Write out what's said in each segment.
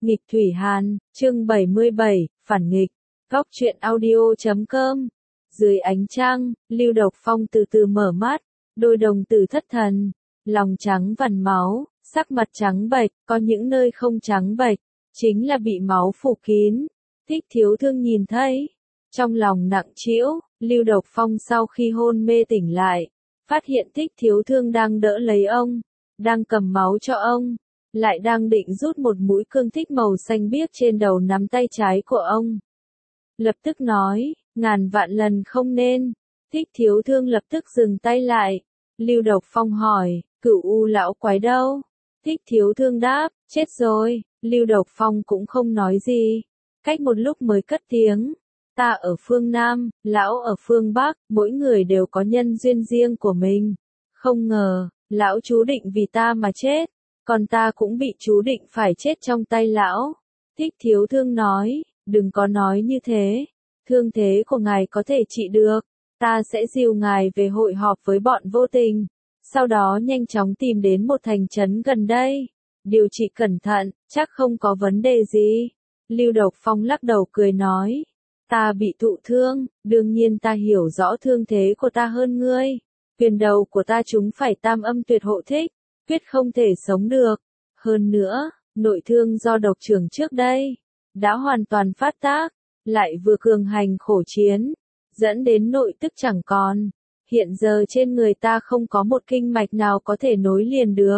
Nghịch Thủy Hàn, chương 77, phản nghịch. Góc truyện audio.com. Dưới ánh trăng, Lưu Độc Phong từ từ mở mắt, đôi đồng tử thất thần, lòng trắng vằn máu, sắc mặt trắng bệch, có những nơi không trắng bệch, chính là bị máu phủ kín. Thích Thiếu Thương nhìn thấy, trong lòng nặng trĩu. Lưu Độc Phong sau khi hôn mê tỉnh lại, phát hiện Thích Thiếu Thương đang đỡ lấy ông, đang cầm máu cho ông, lại đang định rút một mũi cương thích màu xanh biếc trên đầu nắm tay trái của ông. Lập tức nói, ngàn vạn lần không nên. Thích Thiếu Thương lập tức dừng tay lại. Lưu Độc Phong hỏi, Cửu U lão quái đâu? Thích Thiếu Thương đáp, chết rồi. Lưu Độc Phong cũng không nói gì. Cách một lúc mới cất tiếng, ta ở phương Nam, lão ở phương Bắc, mỗi người đều có nhân duyên riêng của mình. Không ngờ, lão chú định vì ta mà chết, còn ta cũng bị chú định phải chết trong tay lão. Thích Thiếu Thương nói, đừng có nói như thế, thương thế của ngài có thể trị được, ta sẽ dìu ngài về hội họp với bọn vô tình, sau đó nhanh chóng tìm đến một thành trấn gần đây, điều trị cẩn thận, chắc không có vấn đề gì. Lưu Độc Phong lắc đầu cười nói, ta bị thụ thương, đương nhiên ta hiểu rõ thương thế của ta hơn ngươi. Huyền đầu của ta chúng phải tam âm tuyệt hộ thích, quyết không thể sống được. Hơn nữa, nội thương do độc trưởng trước đây, đã hoàn toàn phát tác, lại vừa cường hành khổ chiến, dẫn đến nội tức chẳng còn. Hiện giờ trên người ta không có một kinh mạch nào có thể nối liền được.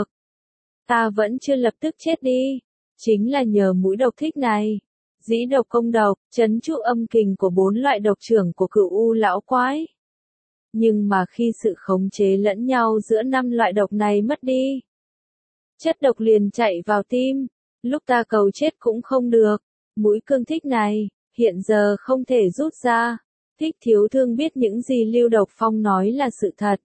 Ta vẫn chưa lập tức chết đi, chính là nhờ mũi độc thích này. Dĩ độc công độc, trấn trụ âm kình của 4 loại độc trưởng của Cửu U lão quái. Nhưng mà khi sự khống chế lẫn nhau giữa 5 loại độc này mất đi, chất độc liền chạy vào tim, lúc ta cầu chết cũng không được. Mũi cương thích này, hiện giờ không thể rút ra. Thích Thiếu Thương biết những gì Lưu Độc Phong nói là sự thật,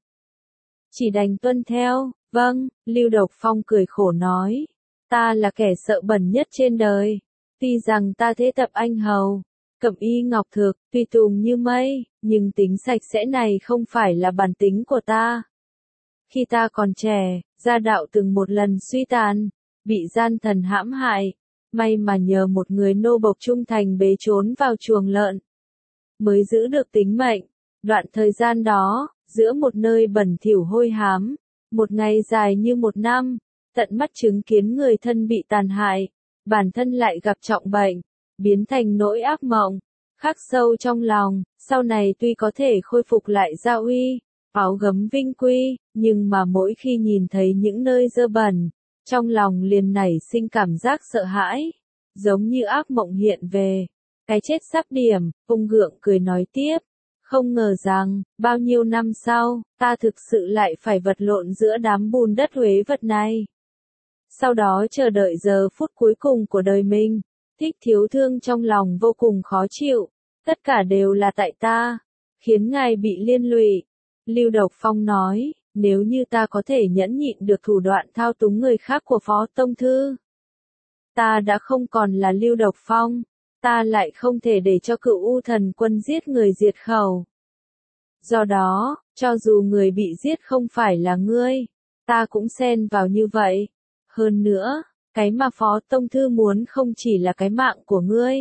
chỉ đành tuân theo. Vâng, Lưu Độc Phong cười khổ nói, ta là kẻ sợ bẩn nhất trên đời. Tuy rằng ta thế tập anh hầu, cẩm y ngọc thực, tùy tùng như mây, nhưng tính sạch sẽ này không phải là bản tính của ta. Khi ta còn trẻ, gia đạo từng một lần suy tàn, bị gian thần hãm hại, may mà nhờ một người nô bộc trung thành bế trốn vào chuồng lợn, mới giữ được tính mệnh. Đoạn thời gian đó, giữa một nơi bẩn thỉu hôi hám, một ngày dài như một năm, tận mắt chứng kiến người thân bị tàn hại, bản thân lại gặp trọng bệnh, biến thành nỗi ác mộng, khắc sâu trong lòng. Sau này tuy có thể khôi phục lại gia uy, áo gấm vinh quy, nhưng mà mỗi khi nhìn thấy những nơi dơ bẩn, trong lòng liền nảy sinh cảm giác sợ hãi, giống như ác mộng hiện về. Cái chết sắp điểm, Ung Gượng cười nói tiếp, không ngờ rằng, bao nhiêu năm sau, ta thực sự lại phải vật lộn giữa đám bùn đất uế vật này. Sau đó chờ đợi giờ phút cuối cùng của đời mình. Thích Thiếu Thương trong lòng vô cùng khó chịu, tất cả đều là tại ta, khiến ngài bị liên lụy. Lưu Độc Phong nói, nếu như ta có thể nhẫn nhịn được thủ đoạn thao túng người khác của Phó Tông Thư, ta đã không còn là Lưu Độc Phong, ta lại không thể để cho Cửu U thần quân giết người diệt khẩu. Do đó, cho dù người bị giết không phải là ngươi, ta cũng xen vào như vậy. Hơn nữa, cái mà Phó Tông Thư muốn không chỉ là cái mạng của ngươi,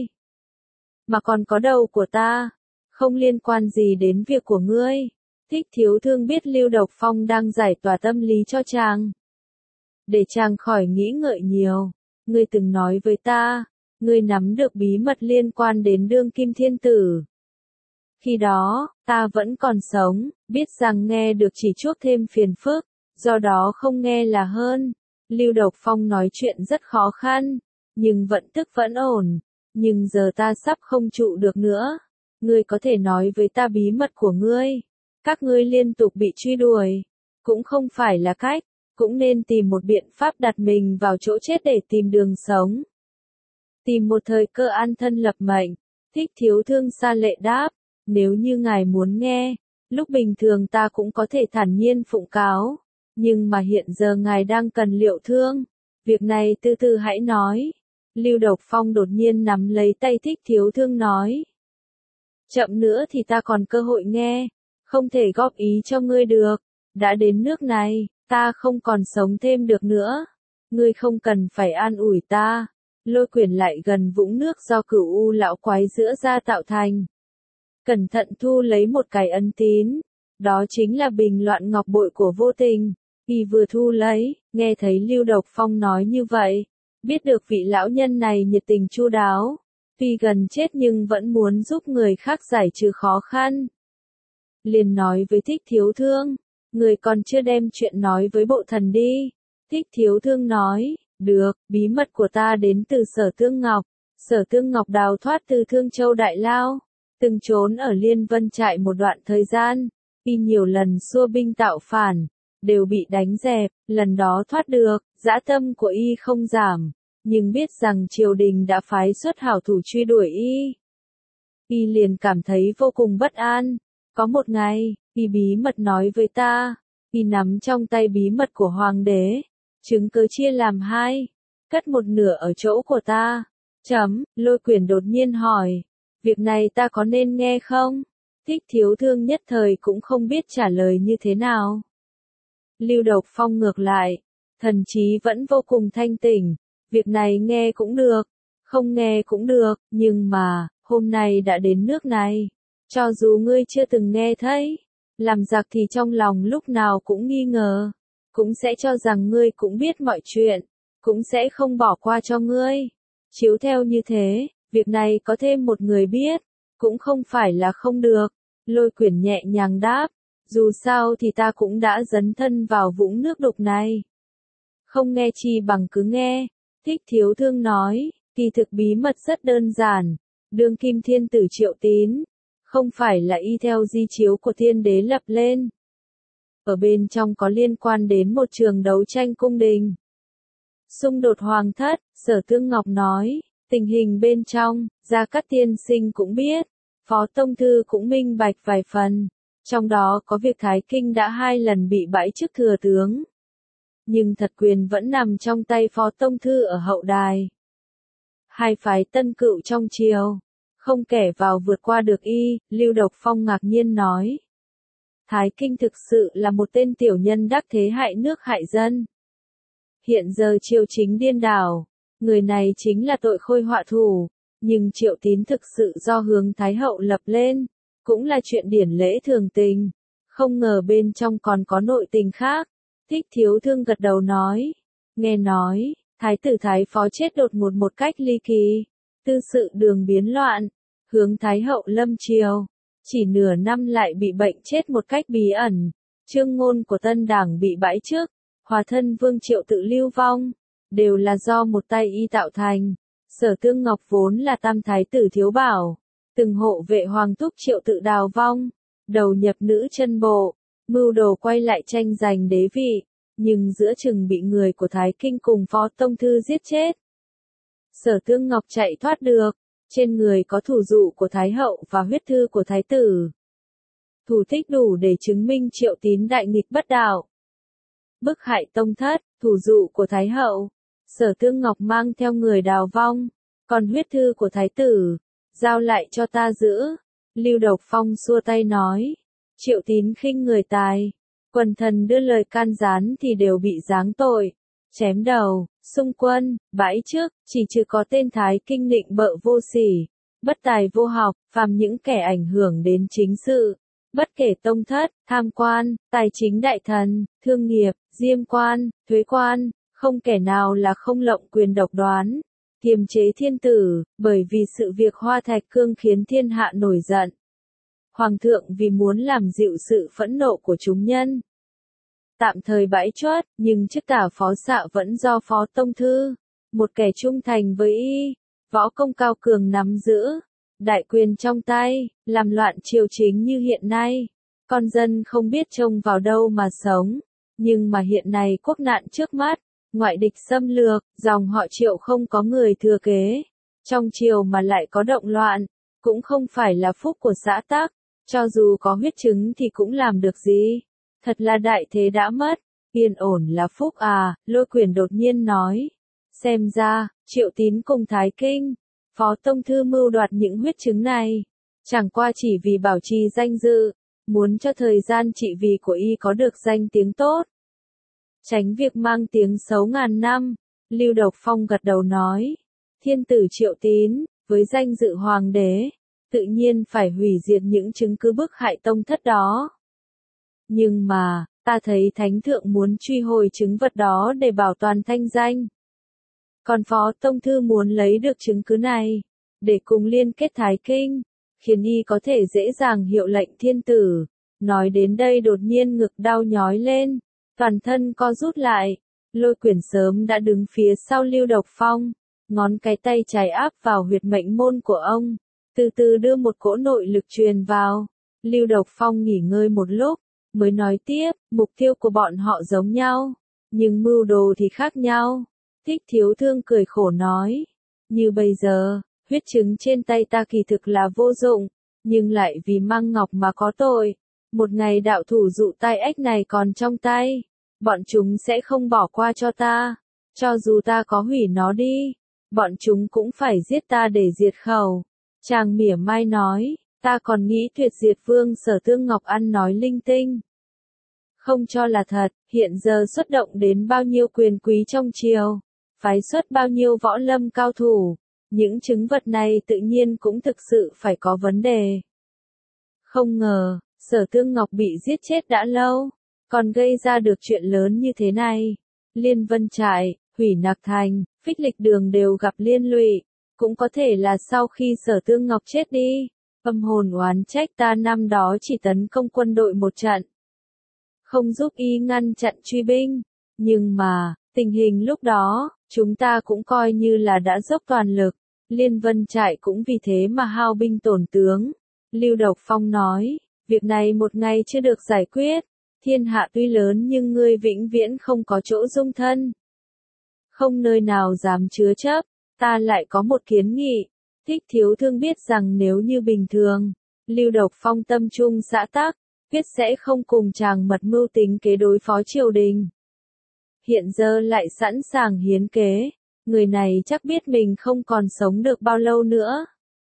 mà còn có đầu của ta, không liên quan gì đến việc của ngươi. Thích Thiếu Thương biết Lưu Độc Phong đang giải tỏa tâm lý cho chàng, để chàng khỏi nghĩ ngợi nhiều. Ngươi từng nói với ta, ngươi nắm được bí mật liên quan đến Đương Kim Thiên Tử. Khi đó, ta vẫn còn sống, biết rằng nghe được chỉ chuốc thêm phiền phức, do đó không nghe là hơn. Lưu Độc Phong nói chuyện rất khó khăn, nhưng vận tức vẫn ổn. Nhưng giờ ta sắp không trụ được nữa. Ngươi có thể nói với ta bí mật của ngươi. Các ngươi liên tục bị truy đuổi, cũng không phải là cách, cũng nên tìm một biện pháp đặt mình vào chỗ chết để tìm đường sống. Tìm một thời cơ an thân lập mệnh. Thích Thiếu Thương xa lệ đáp, nếu như ngài muốn nghe, lúc bình thường ta cũng có thể thản nhiên phụng cáo. Nhưng mà hiện giờ ngài đang cần liệu thương, việc này từ từ hãy nói. Lưu Độc Phong đột nhiên nắm lấy tay Thích Thiếu Thương nói, chậm nữa thì ta còn cơ hội nghe, không thể góp ý cho ngươi được. Đã đến nước này, ta không còn sống thêm được nữa. Ngươi không cần phải an ủi ta. lôi quyển lại gần vũng nước do Cửu U lão quái giữa ra tạo thành. Cẩn thận thu lấy một cái ấn tín, đó chính là bình loạn ngọc bội của vô tình. Y vừa thu lấy, nghe thấy Lưu Độc Phong nói như vậy, biết được vị lão nhân này nhiệt tình chu đáo, tuy gần chết nhưng vẫn muốn giúp người khác giải trừ khó khăn. Liền nói với Thích Thiếu Thương, người còn chưa đem chuyện nói với bộ thần đi. Thích Thiếu Thương nói, được, bí mật của ta đến từ Sở Tương Ngọc. Sở Tương Ngọc đào thoát từ Thương Châu Đại Lao, từng trốn ở Liên Vân trại một đoạn thời gian, y nhiều lần xua binh tạo phản, đều bị đánh dẹp, lần đó thoát được, dã tâm của y không giảm, nhưng biết rằng triều đình đã phái xuất hảo thủ truy đuổi y. Y liền cảm thấy vô cùng bất an. Có một ngày, y bí mật nói với ta, y nắm trong tay bí mật của hoàng đế, chứng cứ chia làm hai, cất một nửa ở chỗ của ta. Lôi quyển đột nhiên hỏi, việc này ta có nên nghe không? Thích Thiếu Thương nhất thời cũng không biết trả lời như thế nào. Lưu Độc Phong ngược lại, thần trí vẫn vô cùng thanh tỉnh, việc này nghe cũng được, không nghe cũng được, nhưng mà, hôm nay đã đến nước này, cho dù ngươi chưa từng nghe thấy, làm giặc thì trong lòng lúc nào cũng nghi ngờ, cũng sẽ cho rằng ngươi cũng biết mọi chuyện, cũng sẽ không bỏ qua cho ngươi. Chiếu theo như thế, việc này có thêm một người biết, cũng không phải là không được. Lôi quyển nhẹ nhàng đáp, dù sao thì ta cũng đã dấn thân vào vũng nước đục này. Không nghe chi bằng cứ nghe. Thích Thiếu Thương nói, kỳ thực bí mật rất đơn giản, đương kim thiên tử Triệu Tín, không phải là y theo di chiếu của thiên đế lập lên. Ở bên trong có liên quan đến một trường đấu tranh cung đình. Xung đột hoàng thất, Sở Tương Ngọc nói, tình hình bên trong, Gia Cát tiên sinh cũng biết, Phó Tông Thư cũng minh bạch vài phần, trong đó có việc Thái Kinh đã 2 lần bị bãi chức thừa tướng. Nhưng thật quyền vẫn nằm trong tay Phó Tông Thư ở hậu đài. Hai phái tân cựu trong triều, không kẻ vào vượt qua được y, Lưu Độc Phong ngạc nhiên nói. Thái Kinh thực sự là một tên tiểu nhân đắc thế hại nước hại dân. Hiện giờ triều chính điên đảo, người này chính là tội khôi họa thủ, nhưng Triệu Tín thực sự do hướng Thái Hậu lập lên, cũng là chuyện điển lễ thường tình, không ngờ bên trong còn có nội tình khác. Thích Thiếu Thương gật đầu nói, nghe nói, Thái tử Thái Phó chết đột ngột một cách ly kỳ, tư sự đường biến loạn, hướng Thái Hậu lâm triều, chỉ nửa năm lại bị bệnh chết một cách bí ẩn, chương ngôn của tân đảng bị bãi chức, hòa thân Vương Triệu tự lưu vong, đều là do một tay y tạo thành. Sở Tương Ngọc vốn là tam thái tử thiếu bảo, từng hộ vệ hoàng thúc Triệu tự đào vong, đầu nhập nữ chân bộ, mưu đồ quay lại tranh giành đế vị, nhưng giữa chừng bị người của Thái Kinh cùng Phó Tông Thư giết chết. Sở Tương Ngọc chạy thoát được, trên người có thủ dụ của Thái Hậu và huyết thư của Thái tử. Thủ tích đủ để chứng minh Triệu Tín đại nghịch bất đạo, bức hại tông thất, thủ dụ của Thái Hậu. Sở Tương Ngọc mang theo người đào vong, còn huyết thư của Thái tử, giao lại cho ta giữ. Lưu Độc Phong xua tay nói, Triệu Tín khinh người tài, quần thần đưa lời can gián thì đều bị giáng tội, chém đầu, xung quân, bãi chức, chỉ trừ có tên Thái Kinh nịnh bợ vô sỉ, bất tài vô học, phàm những kẻ ảnh hưởng đến chính sự, bất kể tông thất, tham quan, tài chính đại thần, thương nghiệp, diêm quan, thuế quan, không kẻ nào là không lộng quyền độc đoán, kiềm chế thiên tử, bởi vì sự việc Hoa Thạch Cương khiến thiên hạ nổi giận. Hoàng thượng vì muốn làm dịu sự phẫn nộ của chúng nhân, tạm thời bãi truất, nhưng chức tả phó xạ vẫn do Phó Tông Thư, một kẻ trung thành với y, võ công cao cường nắm giữ, đại quyền trong tay, làm loạn triều chính như hiện nay. Con dân không biết trông vào đâu mà sống, nhưng mà hiện nay quốc nạn trước mắt, ngoại địch xâm lược, dòng họ Triệu không có người thừa kế, trong triều mà lại có động loạn, cũng không phải là phúc của xã tắc, cho dù có huyết chứng thì cũng làm được gì. Thật là đại thế đã mất, yên ổn là phúc à, Lôi Quyển đột nhiên nói. Xem ra, Triệu Tín cùng Thái Kinh, Phó Tông Thư mưu đoạt những huyết chứng này, chẳng qua chỉ vì bảo trì danh dự, muốn cho thời gian trị vì của y có được danh tiếng tốt, tránh việc mang tiếng xấu ngàn năm. Lưu Độc Phong gật đầu nói, Thiên tử Triệu Tín, với danh dự hoàng đế, tự nhiên phải hủy diệt những chứng cứ bức hại tông thất đó. Nhưng mà, ta thấy thánh thượng muốn truy hồi chứng vật đó để bảo toàn thanh danh. Còn phó tông thư muốn lấy được chứng cứ này, để cùng liên kết Thái Kinh, khiến y có thể dễ dàng hiệu lệnh thiên tử. Nói đến đây đột nhiên ngực đau nhói lên, toàn thân co rút lại. Lôi Quyển sớm đã đứng phía sau Lưu Độc Phong, ngón cái tay trái áp vào huyệt mệnh môn của ông, từ từ đưa một cỗ nội lực truyền vào. Lưu Độc Phong nghỉ ngơi một lúc, mới nói tiếp, mục tiêu của bọn họ giống nhau, nhưng mưu đồ thì khác nhau. Thích Thiếu Thương cười khổ nói, như bây giờ, huyết chứng trên tay ta kỳ thực là vô dụng, nhưng lại vì Măng Ngọc mà có tội. Một ngày đạo thủ dụ tai ách này còn trong tay, bọn chúng sẽ không bỏ qua cho ta. Cho dù ta có hủy nó đi, bọn chúng cũng phải giết ta để diệt khẩu. Chàng mỉa mai nói, ta còn nghĩ tuyệt diệt vương Sở Tương Ngọc ăn nói linh tinh. Không cho là thật, hiện giờ xuất động đến bao nhiêu quyền quý trong triều, phái xuất bao nhiêu võ lâm cao thủ, những chứng vật này tự nhiên cũng thực sự phải có vấn đề. Không ngờ, Sở Tương Ngọc bị giết chết đã lâu, còn gây ra được chuyện lớn như thế này. Liên Vân Trại, Hủy Nạc Thành, Phích Lịch Đường đều gặp liên lụy, cũng có thể là sau khi Sở Tương Ngọc chết đi, âm hồn oán trách ta năm đó chỉ tấn công quân đội một trận, không giúp y ngăn chặn truy binh. Nhưng mà, tình hình lúc đó, chúng ta cũng coi như là đã dốc toàn lực, Liên Vân Trại cũng vì thế mà hao binh tổn tướng. Lưu Độc Phong nói, việc này một ngày chưa được giải quyết, thiên hạ tuy lớn nhưng ngươi vĩnh viễn không có chỗ dung thân. Không nơi nào dám chứa chấp, ta lại có một kiến nghị. Thích Thiếu Thương biết rằng nếu như bình thường, Lưu Độc Phong tâm trung xã tắc, quyết sẽ không cùng chàng mật mưu tính kế đối phó triều đình. Hiện giờ lại sẵn sàng hiến kế, người này chắc biết mình không còn sống được bao lâu nữa.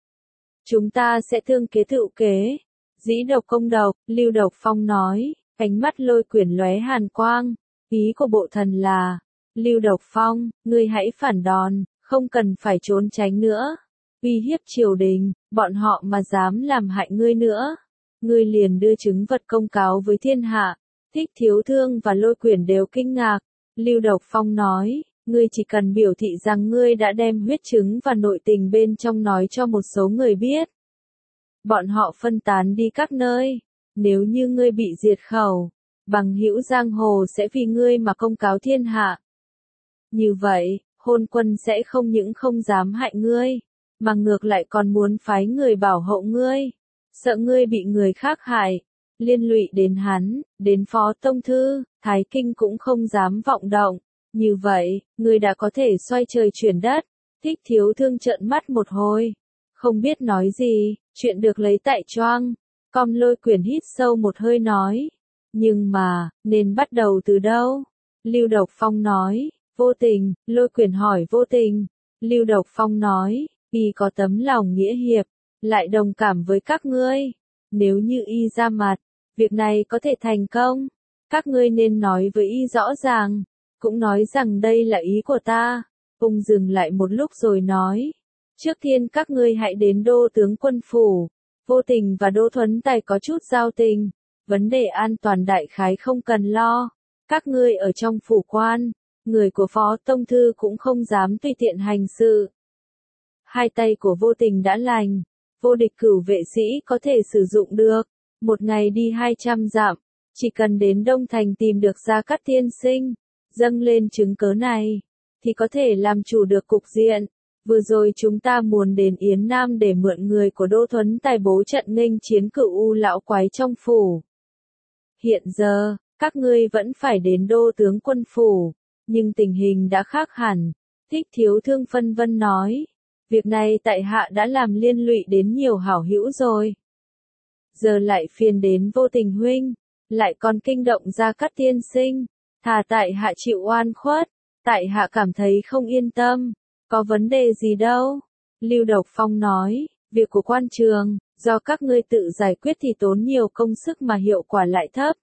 Chúng ta sẽ thương kế thự kế, dĩ độc công độc, Lưu Độc Phong nói, ánh mắt Lôi Quyển lóe hàn quang. Ý của bộ thần là, Lưu Độc Phong, ngươi hãy phản đòn, không cần phải trốn tránh nữa. Uy hiếp triều đình, bọn họ mà dám làm hại ngươi nữa, ngươi liền đưa chứng vật công cáo với thiên hạ. Thích Thiếu Thương và Lôi Quyển đều kinh ngạc. Lưu Độc Phong nói, ngươi chỉ cần biểu thị rằng ngươi đã đem huyết chứng và nội tình bên trong nói cho một số người biết. Bọn họ phân tán đi các nơi. Nếu như ngươi bị diệt khẩu, bằng hữu giang hồ sẽ vì ngươi mà công cáo thiên hạ. Như vậy, hôn quân sẽ không những không dám hại ngươi, mà ngược lại còn muốn phái người bảo hộ ngươi. Sợ ngươi bị người khác hại, liên lụy đến hắn, đến phó tông thư, Thái Kinh cũng không dám vọng động. Như vậy, ngươi đã có thể xoay trời chuyển đất. Thích Thiếu Thương trợn mắt một hồi, không biết nói gì, chuyện được lấy tại choang. Con Lôi Quyển hít sâu một hơi nói, nhưng mà, nên bắt đầu từ đâu? Lưu Độc Phong nói, vô tình. Lôi Quyển hỏi vô tình. Lưu Độc Phong nói, y có tấm lòng nghĩa hiệp, lại đồng cảm với các ngươi. Nếu như y ra mặt, việc này có thể thành công. Các ngươi nên nói với y rõ ràng, cũng nói rằng đây là ý của ta. Ông dừng lại một lúc rồi nói, trước tiên các ngươi hãy đến Đô tướng quân phủ. Vô Tình và Đỗ Thuấn Tài có chút giao tình, vấn đề an toàn đại khái không cần lo. Các ngươi ở trong phủ quan, người của phó tông thư cũng không dám tùy tiện hành sự. Hai tay của Vô Tình đã lành, vô địch cửu vệ sĩ có thể sử dụng được, một ngày đi 200 dặm, chỉ cần đến Đông Thành tìm được Gia Cát tiên sinh, dâng lên chứng cớ này, thì có thể làm chủ được cục diện. Vừa rồi chúng ta muốn đến Yến Nam để mượn người của Đỗ Thuấn Tài bố trận nghênh chiến cửu u lão quái trong phủ. Hiện giờ, các ngươi vẫn phải đến Đô tướng quân phủ, nhưng tình hình đã khác hẳn. Thích Thiếu Thương phân vân nói, việc này tại hạ đã làm liên lụy đến nhiều hảo hữu rồi. Giờ lại phiền đến Vô Tình huynh, lại còn kinh động Gia Cát tiên sinh, thà tại hạ chịu oan khuất, tại hạ cảm thấy không yên tâm. Có vấn đề gì đâu? Lưu Độc Phong nói, việc của quan trường, do các ngươi tự giải quyết thì tốn nhiều công sức mà hiệu quả lại thấp.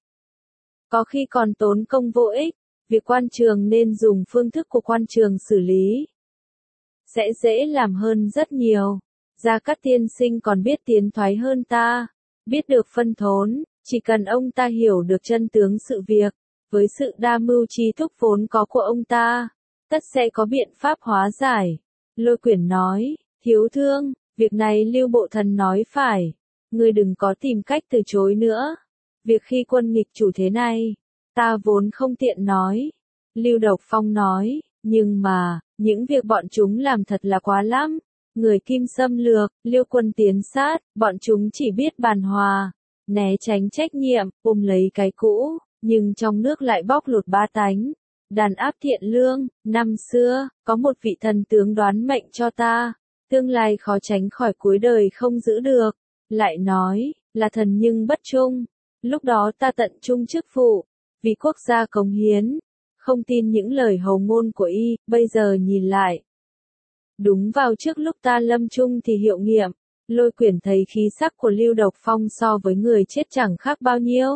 Có khi còn tốn công vô ích, việc quan trường nên dùng phương thức của quan trường xử lý. sẽ dễ làm hơn rất nhiều. Gia Cát tiên sinh còn biết tiến thoái hơn ta, biết được phân thốn, chỉ cần ông ta hiểu được chân tướng sự việc, với sự đa mưu trí thúc vốn có của ông ta, tất sẽ có biện pháp hóa giải. Lôi Quyển nói, thiếu thương, việc này Lưu Bộ Thần nói phải, ngươi đừng có tìm cách từ chối nữa. Việc khi quân nghịch chủ thế này, ta vốn không tiện nói. Lưu Độc Phong nói, nhưng mà, những việc bọn chúng làm thật là quá lắm. Người Kim xâm lược, Liêu quân tiến sát, bọn chúng chỉ biết bàn hòa, né tránh trách nhiệm, ôm lấy cái cũ, nhưng trong nước lại bóc lột ba tánh. Đàn áp thiện lương, năm xưa, có một vị thần tướng đoán mệnh cho ta, tương lai khó tránh khỏi cuối đời không giữ được. Lại nói, là thần nhưng bất trung. Lúc đó ta tận trung chức vụ, vì quốc gia cống hiến, không tin những lời hầu ngôn của y, bây giờ nhìn lại. Đúng vào trước lúc ta lâm chung thì hiệu nghiệm, Lôi Quyển thấy khí sắc của Lưu Độc Phong so với người chết chẳng khác bao nhiêu.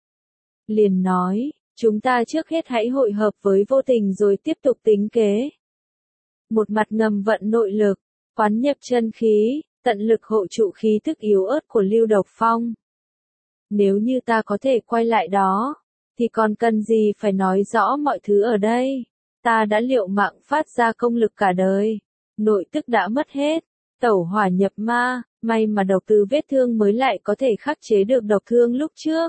Liền nói, chúng ta trước hết hãy hội hợp với Vô Tình rồi tiếp tục tính kế. Một mặt ngầm vận nội lực, quán nhập chân khí, tận lực hộ trụ khí thức yếu ớt của Lưu Độc Phong. Nếu như ta có thể quay lại đó, thì còn cần gì phải nói rõ mọi thứ ở đây. Ta đã liệu mạng phát ra công lực cả đời, nội tức đã mất hết, tẩu hỏa nhập ma, may mà độc từ vết thương mới lại có thể khắc chế được độc thương lúc trước.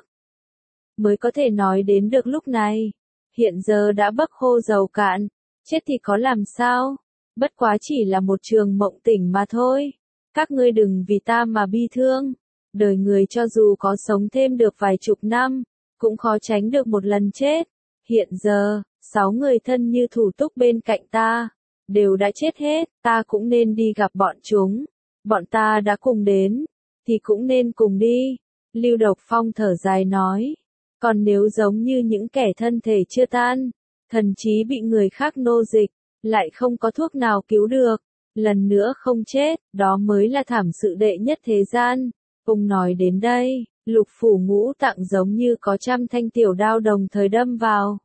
Mới có thể nói đến được lúc này, hiện giờ đã bấc khô dầu cạn, chết thì có làm sao, bất quá chỉ là một trường mộng tỉnh mà thôi. Các ngươi đừng vì ta mà bi thương, đời người cho dù có sống thêm được vài chục năm, cũng khó tránh được một lần chết. Hiện giờ, 6 người thân như thủ túc bên cạnh ta, đều đã chết hết, ta cũng nên đi gặp bọn chúng. Bọn ta đã cùng đến, thì cũng nên cùng đi. Lưu Độc Phong thở dài nói, còn nếu giống như những kẻ thân thể chưa tan, thần trí bị người khác nô dịch, lại không có thuốc nào cứu được, lần nữa không chết, đó mới là thảm sự đệ nhất thế gian. Ông nói đến đây, lục phủ ngũ tạng giống như có trăm thanh tiểu đao đồng thời đâm vào.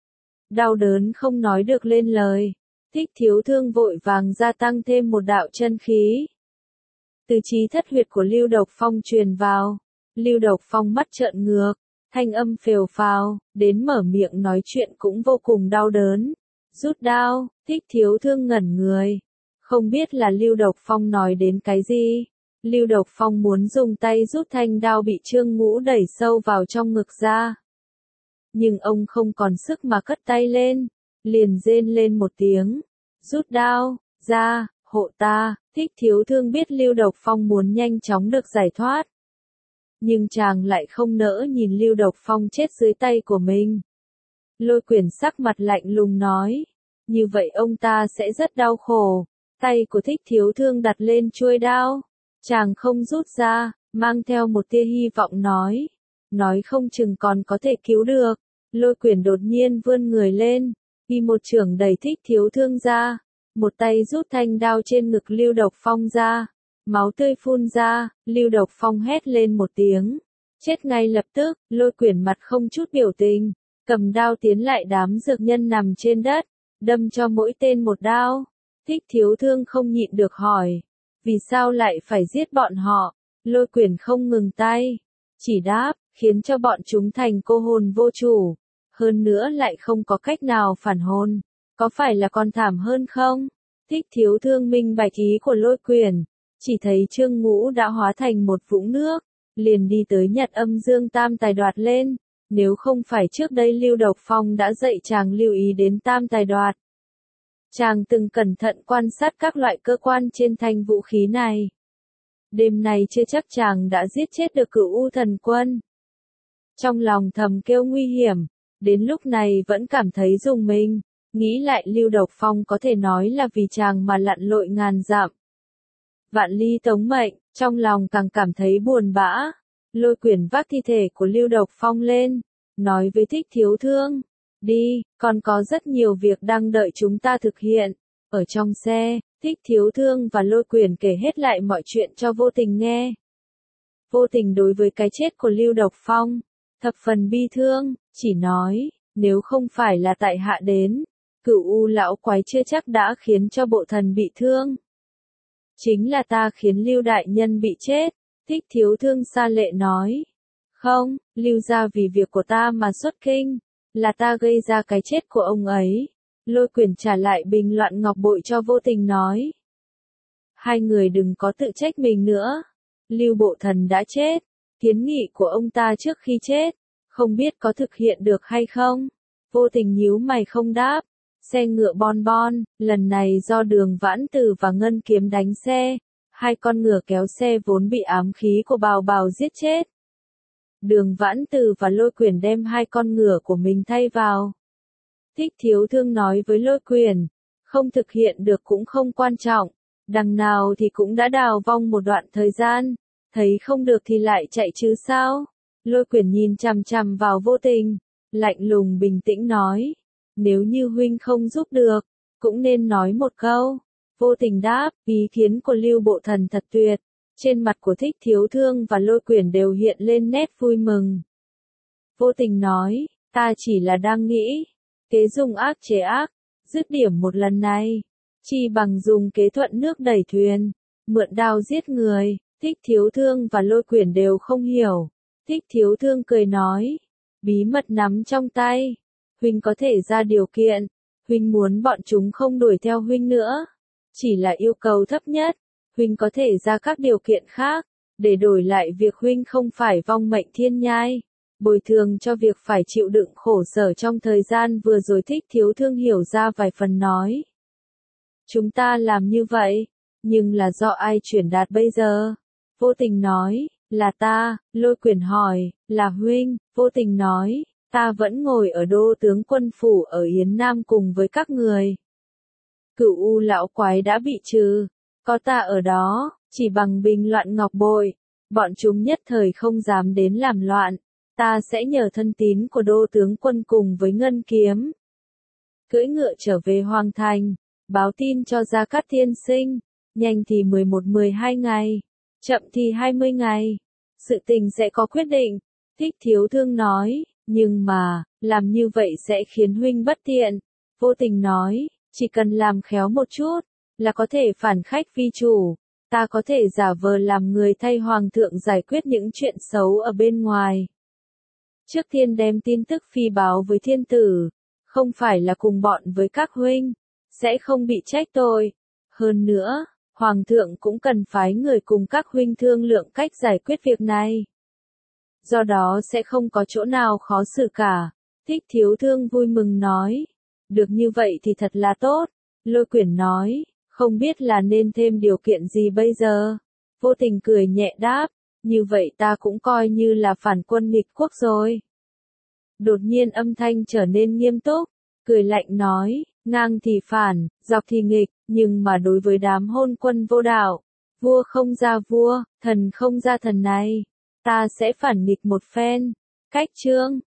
Đau đớn không nói được lên lời, Thích Thiếu Thương vội vàng gia tăng thêm một đạo chân khí. Từ chí thất huyệt của Lưu Độc Phong truyền vào, Lưu Độc Phong mắt trợn ngược, thanh âm phều phào, đến mở miệng nói chuyện cũng vô cùng đau đớn. Rút đao, Thích Thiếu Thương ngẩn người, không biết là Lưu Độc Phong nói đến cái gì. Lưu Độc Phong muốn dùng tay rút thanh đao bị Trương Ngũ đẩy sâu vào trong ngực ra. Nhưng ông không còn sức mà cất tay lên, liền rên lên một tiếng. Rút đao, ra, hộ ta. Thích Thiếu Thương biết Lưu Độc Phong muốn nhanh chóng được giải thoát. Nhưng chàng lại không nỡ nhìn Lưu Độc Phong chết dưới tay của mình. Lôi Quyển sắc mặt lạnh lùng nói, như vậy ông ta sẽ rất đau khổ. Tay của Thích Thiếu Thương đặt lên chuôi đao, chàng không rút ra, mang theo một tia hy vọng nói không chừng còn có thể cứu được. Lôi Quyển đột nhiên vươn người lên, ghi một chưởng đẩy Thích Thiếu Thương ra, một tay rút thanh đao trên ngực Lưu Độc Phong ra, máu tươi phun ra, Lưu Độc Phong hét lên một tiếng, chết ngay lập tức. Lôi Quyển mặt không chút biểu tình, cầm đao tiến lại đám dược nhân nằm trên đất, đâm cho mỗi tên một đao. Thích Thiếu Thương không nhịn được hỏi, vì sao lại phải giết bọn họ? Lôi Quyển không ngừng tay, chỉ đáp, khiến cho bọn chúng thành cô hồn vô chủ, hơn nữa lại không có cách nào phản hồn, có phải là còn thảm hơn không? Thích Thiếu Thương minh bạch ý của Lôi Quyển, chỉ thấy Trương Ngũ đã hóa thành một vũng nước, liền đi tới nhặt Âm Dương Tam Tài đoạt lên. Nếu không phải trước đây Lưu Độc Phong đã dạy chàng lưu ý đến Tam Tài đoạt, chàng từng cẩn thận quan sát các loại cơ quan trên thanh vũ khí này, đêm nay chưa chắc chàng đã giết chết được Cửu U Thần Quân. Trong lòng thầm kêu nguy hiểm, đến lúc này vẫn cảm thấy rùng mình, nghĩ lại Lưu Độc Phong có thể nói là vì chàng mà lặn lội ngàn dặm, vạn ly tống mệnh, trong lòng càng cảm thấy buồn bã. Lôi Quyển vác thi thể của Lưu Độc Phong lên, nói với Thích Thiếu Thương, đi, còn có rất nhiều việc đang đợi chúng ta thực hiện. Ở trong xe, Thích Thiếu Thương và Lôi Quyển kể hết lại mọi chuyện cho Vô Tình nghe. Vô Tình đối với cái chết của Lưu Độc Phong, thập phần bi thương, chỉ nói, nếu không phải là tại hạ đến, Cửu U lão quái chưa chắc đã khiến cho bộ thần bị thương. Chính là ta khiến Lưu đại nhân bị chết, Thích Thiếu Thương xa lệ nói. Không, Lưu gia vì việc của ta mà xuất kinh, là ta gây ra cái chết của ông ấy. Lôi Quyền trả lại bình loạn ngọc bội cho Vô Tình nói. Hai người đừng có tự trách mình nữa. Lưu bộ thần đã chết, kiến nghị của ông ta trước khi chết, không biết có thực hiện được hay không. Vô Tình nhíu mày không đáp. Xe ngựa bon bon, lần này do Đường Vãn Tử và Ngân Kiếm đánh xe, hai con ngựa kéo xe vốn bị ám khí của Bào Bào giết chết. Đường Vãn Tử và Lôi Quyền đem hai con ngựa của mình thay vào. Thích Thiếu Thương nói với Lôi Quyền, không thực hiện được cũng không quan trọng, đằng nào thì cũng đã đào vong một đoạn thời gian, thấy không được thì lại chạy chứ sao. Lôi Quyền nhìn chằm chằm vào Vô Tình, lạnh lùng bình tĩnh nói. Nếu như huynh không giúp được, cũng nên nói một câu. Vô Tình đáp, ý kiến của Lưu bộ thần thật tuyệt. Trên mặt của Thích Thiếu Thương và Lôi Quyền đều hiện lên nét vui mừng. Vô Tình nói, ta chỉ là đang nghĩ, kế dùng ác chế ác, dứt điểm một lần này, chi bằng dùng kế thuận nước đẩy thuyền, mượn đao giết người. Thích Thiếu Thương và Lôi Quyền đều không hiểu. Thích Thiếu Thương cười nói, bí mật nắm trong tay. Huynh có thể ra điều kiện, huynh muốn bọn chúng không đuổi theo huynh nữa. Chỉ là yêu cầu thấp nhất, huynh có thể ra các điều kiện khác, để đổi lại việc huynh không phải vong mệnh thiên nhai, bồi thường cho việc phải chịu đựng khổ sở trong thời gian vừa rồi. Thích Thiếu Thương hiểu ra vài phần nói. Chúng ta làm như vậy, nhưng là do ai chuyển đạt bây giờ? Vô Tình nói, là ta. Lôi Quyền hỏi, là huynh? Vô Tình nói, ta vẫn ngồi ở Đô tướng quân phủ ở Yến Nam cùng với các người. Cửu U lão quái đã bị trừ, có ta ở đó, chỉ bằng bình loạn ngọc bội, bọn chúng nhất thời không dám đến làm loạn, ta sẽ nhờ thân tín của Đô tướng quân cùng với Ngân Kiếm. Cưỡi ngựa trở về Hoàng Thành, báo tin cho Gia Cát Thiên Sinh, nhanh thì 11-12 ngày, chậm thì 20 ngày, sự tình sẽ có quyết định. Thích Thiếu Thương nói. Nhưng mà, làm như vậy sẽ khiến huynh bất tiện. Vô Tình nói, chỉ cần làm khéo một chút, là có thể phản khách vi chủ. Ta có thể giả vờ làm người thay hoàng thượng giải quyết những chuyện xấu ở bên ngoài. Trước tiên đem tin tức phi báo với thiên tử, không phải là cùng bọn với các huynh, sẽ không bị trách tội. Hơn nữa, hoàng thượng cũng cần phái người cùng các huynh thương lượng cách giải quyết việc này. Do đó sẽ không có chỗ nào khó xử cả. Thích Thiếu Thương vui mừng nói. Được như vậy thì thật là tốt. Lôi Quyền nói, không biết là nên thêm điều kiện gì bây giờ. Vô Tình cười nhẹ đáp, như vậy ta cũng coi như là phản quân nghịch quốc rồi. Đột nhiên âm thanh trở nên nghiêm túc, cười lạnh nói, ngang thì phản, dọc thì nghịch, nhưng mà đối với đám hôn quân vô đạo, vua không ra vua, thần không ra thần này, ta sẽ phản nghịch một phen. Cách chương